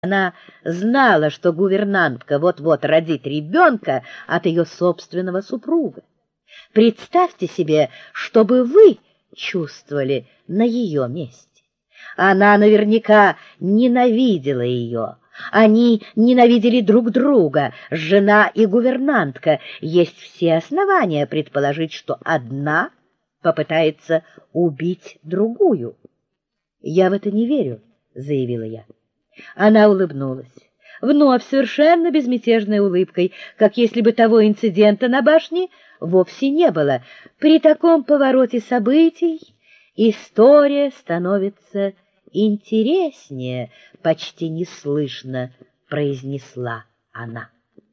Она знала, что гувернантка вот-вот родит ребенка от ее собственного супруга. Представьте себе, что бы вы чувствовали на ее месте. Она наверняка ненавидела ее. Они ненавидели друг друга, жена и гувернантка. Есть все основания предположить, что одна попытается убить другую. «Я в это не верю», — заявила я. Она улыбнулась, вновь совершенно безмятежной улыбкой, как если бы того инцидента на башне вовсе не было. При таком повороте событий история становится интереснее, почти неслышно произнесла она.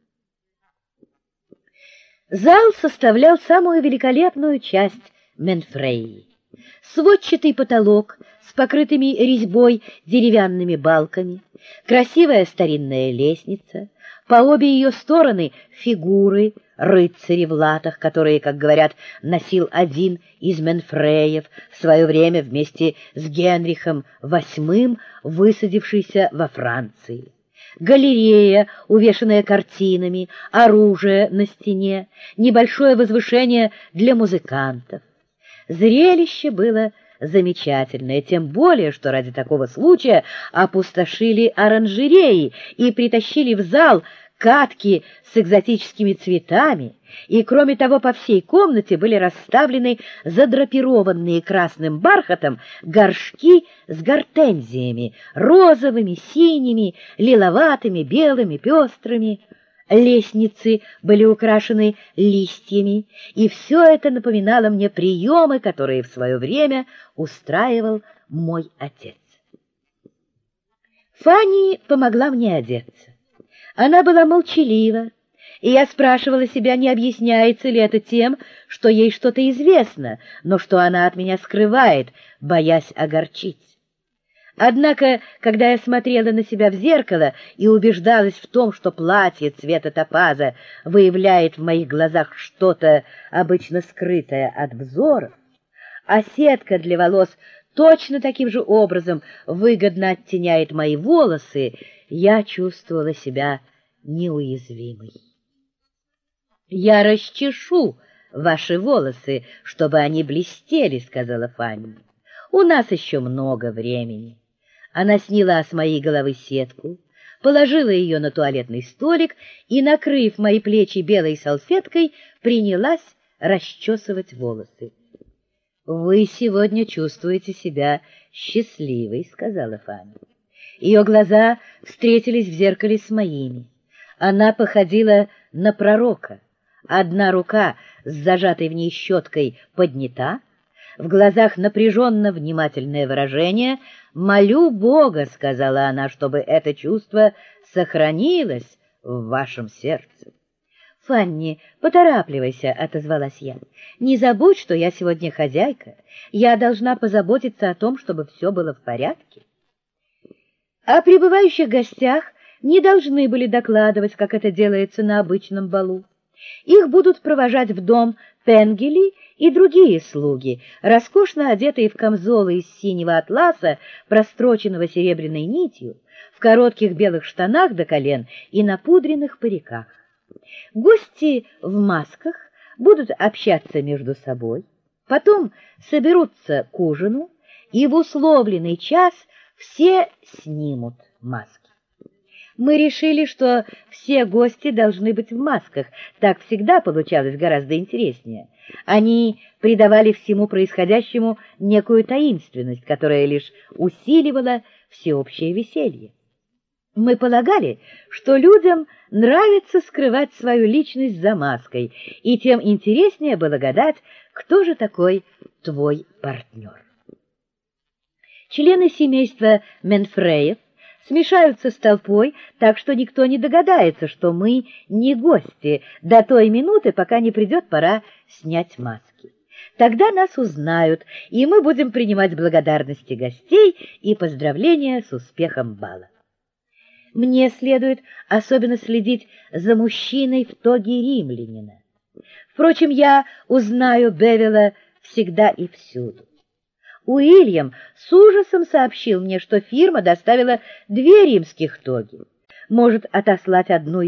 Зал составлял самую великолепную часть Менфрейи. Сводчатый потолок с покрытыми резьбой деревянными балками, красивая старинная лестница, по обе ее стороны фигуры рыцарей в латах, которые, как говорят, носил один из Менфреев в свое время вместе с Генрихом VIII, высадившийся во Франции. Галерея, увешанная картинами, оружие на стене, небольшое возвышение для музыкантов. Зрелище было замечательное, тем более, что ради такого случая опустошили оранжереи и притащили в зал катки с экзотическими цветами, и, кроме того, по всей комнате были расставлены задрапированные красным бархатом горшки с гортензиями, розовыми, синими, лиловатыми, белыми, пестрыми. Лестницы были украшены листьями, и все это напоминало мне приемы, которые в свое время устраивал мой отец. Фанни помогла мне одеться. Она была молчалива, и я спрашивала себя, не объясняется ли это тем, что ей что-то известно, но что она от меня скрывает, боясь огорчить. Однако, когда я смотрела на себя в зеркало и убеждалась в том, что платье цвета топаза выявляет в моих глазах что-то обычно скрытое от взоров, а сетка для волос точно таким же образом выгодно оттеняет мои волосы, я чувствовала себя неуязвимой. «Я расчешу ваши волосы, чтобы они блестели», — сказала Фанни. «У нас еще много времени». Она сняла с моей головы сетку, положила ее на туалетный столик и, накрыв мои плечи белой салфеткой, принялась расчесывать волосы. «Вы сегодня чувствуете себя счастливой», — сказала Фанни. Ее глаза встретились в зеркале с моими. Она походила на пророка. Одна рука с зажатой в ней щеткой поднята, в глазах напряженно внимательное выражение. «Молю Бога», — сказала она, — «чтобы это чувство сохранилось в вашем сердце». «Фанни, поторапливайся», — отозвалась я. «Не забудь, что я сегодня хозяйка. Я должна позаботиться о том, чтобы все было в порядке». О прибывающих гостях не должны были докладывать, как это делается на обычном балу. Их будут провожать в дом Пенгели и другие слуги, роскошно одетые в камзолы из синего атласа, простроченного серебряной нитью, в коротких белых штанах до колен и напудренных париках. Гости в масках будут общаться между собой, потом соберутся к ужину, и в условленный час все снимут маски. Мы решили, что все гости должны быть в масках. Так всегда получалось гораздо интереснее. Они придавали всему происходящему некую таинственность, которая лишь усиливала всеобщее веселье. Мы полагали, что людям нравится скрывать свою личность за маской, и тем интереснее было гадать, кто же такой твой партнер. Члены семейства Менфреев смешаются с толпой, так что никто не догадается, что мы не гости до той минуты, пока не придет пора снять маски. Тогда нас узнают, и мы будем принимать благодарности гостей и поздравления с успехом бала. Мне следует особенно следить за мужчиной в тоге римлянина. Впрочем, я узнаю Бевела всегда и всюду. Уильям с ужасом сообщил мне, что фирма доставила 2 римских тоги. Может отослать одну